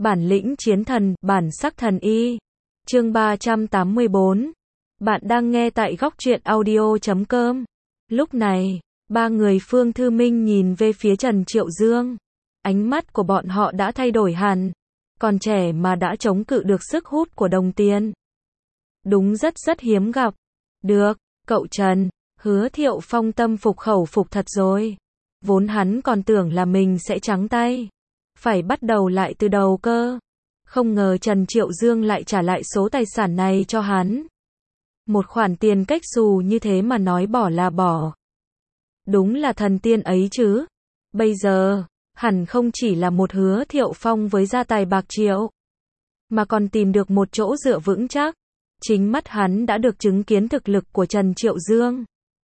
Bản lĩnh chiến thần, bản sắc thần y. Chương 384. Bạn đang nghe tại góc truyện audio.com. Lúc này, ba người Phương Thư Minh nhìn về phía Trần Triệu Dương. Ánh mắt của bọn họ đã thay đổi hẳn. Còn trẻ mà đã chống cự được sức hút của đồng tiền. Đúng rất hiếm gặp. Được, cậu Trần, Hứa Thiệu Phong tâm phục khẩu phục thật rồi. Vốn hắn còn tưởng là mình sẽ trắng tay. Phải bắt đầu lại từ đầu cơ. Không ngờ Trần Triệu Dương lại trả lại số tài sản này cho hắn. Một khoản tiền cách xù như thế mà nói bỏ là bỏ. Đúng là thần tiên ấy chứ. Bây giờ, hẳn không chỉ là một Hứa Thiệu Phong với gia tài bạc triệu, mà còn tìm được một chỗ dựa vững chắc. Chính mắt hắn đã được chứng kiến thực lực của Trần Triệu Dương.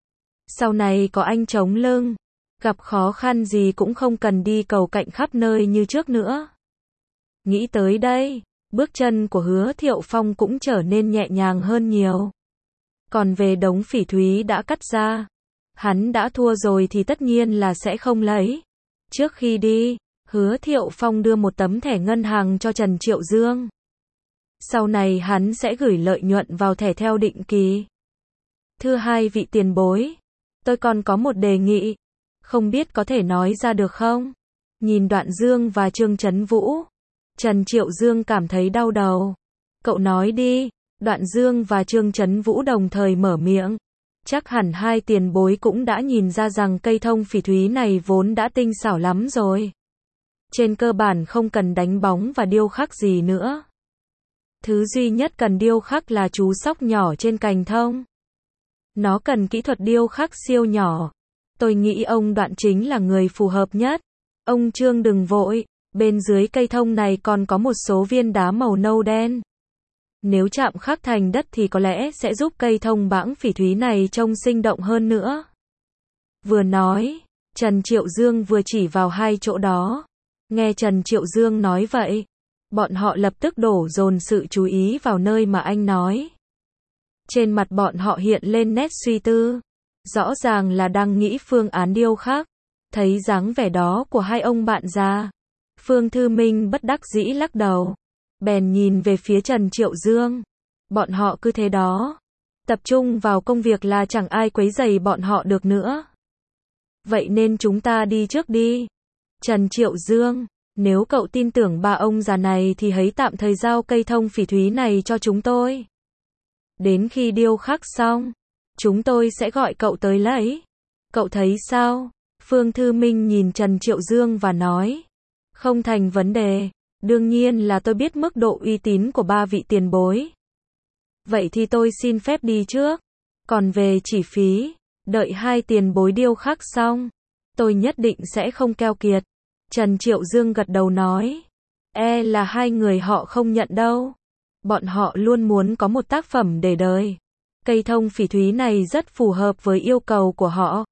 Sau này có anh chống lưng, gặp khó khăn gì cũng không cần đi cầu cạnh khắp nơi như trước nữa. Nghĩ tới đây, bước chân của Hứa Thiệu Phong cũng trở nên nhẹ nhàng hơn nhiều. Còn về đống phỉ thúy đã cắt ra, hắn đã thua rồi thì tất nhiên là sẽ không lấy. Trước khi đi, Hứa Thiệu Phong đưa một tấm thẻ ngân hàng cho Trần Triệu Dương. Sau này hắn sẽ gửi lợi nhuận vào thẻ theo định kỳ. Thưa hai vị tiền bối, tôi còn có một đề nghị, không biết có thể nói ra được không? Nhìn Đoạn Dương và Trương Chấn Vũ, Trần Triệu Dương cảm thấy đau đầu. Cậu nói đi. Đoạn Dương và Trương Chấn Vũ đồng thời mở miệng. Chắc hẳn hai tiền bối cũng đã nhìn ra rằng cây thông phỉ thúy này vốn đã tinh xảo lắm rồi. Trên cơ bản không cần đánh bóng và điêu khắc gì nữa. Thứ duy nhất cần điêu khắc là chú sóc nhỏ trên cành thông. Nó cần kỹ thuật điêu khắc siêu nhỏ. Tôi nghĩ ông Đoạn chính là người phù hợp nhất. Ông Trương đừng vội, bên dưới cây thông này còn có một số viên đá màu nâu đen. Nếu chạm khắc thành đất thì có lẽ sẽ giúp cây thông bãng phỉ thúy này trông sinh động hơn nữa. Vừa nói, Trần Triệu Dương vừa chỉ vào hai chỗ đó. Nghe Trần Triệu Dương nói vậy, bọn họ lập tức đổ dồn sự chú ý vào nơi mà anh nói. Trên mặt bọn họ hiện lên nét suy tư. Rõ ràng là đang nghĩ phương án điêu khắc. Thấy dáng vẻ đó của hai ông bạn già, Phương Thư Minh bất đắc dĩ lắc đầu. Bèn nhìn về phía Trần Triệu Dương. Bọn họ cứ thế đó, tập trung vào công việc là chẳng ai quấy rầy bọn họ được nữa. Vậy nên chúng ta đi trước đi. Trần Triệu Dương, nếu cậu tin tưởng ba ông già này thì hãy tạm thời giao cây thông phỉ thúy này cho chúng tôi. Đến khi điêu khắc xong, chúng tôi sẽ gọi cậu tới lấy. Cậu thấy sao? Phương Thư Minh nhìn Trần Triệu Dương và nói. Không thành vấn đề. Đương nhiên là tôi biết mức độ uy tín của ba vị tiền bối. Vậy thì tôi xin phép đi trước. Còn về chi phí, đợi hai tiền bối điêu khắc xong, tôi nhất định sẽ không keo kiệt. Trần Triệu Dương gật đầu nói. Là hai người họ không nhận đâu. Bọn họ luôn muốn có một tác phẩm để đời. Cây thông phỉ thúy này rất phù hợp với yêu cầu của họ.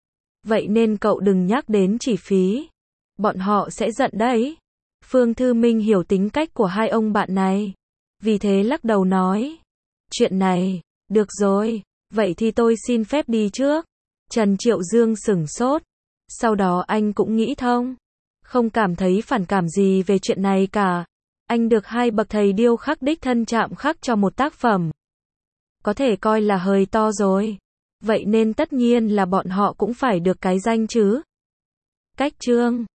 Vậy nên cậu đừng nhắc đến chi phí. Bọn họ sẽ giận đấy. Phương Thư Minh hiểu tính cách của hai ông bạn này. Vì thế lắc đầu nói. Chuyện này, được rồi, vậy thì tôi xin phép đi trước. Trần Triệu Dương sửng sốt. Sau đó anh cũng nghĩ thông. Không cảm thấy phản cảm gì về chuyện này cả. Anh được hai bậc thầy điêu khắc đích thân chạm khắc cho một tác phẩm. Có thể coi là hơi to rồi. Vậy nên tất nhiên là bọn họ cũng phải được cái danh chứ. Cách chương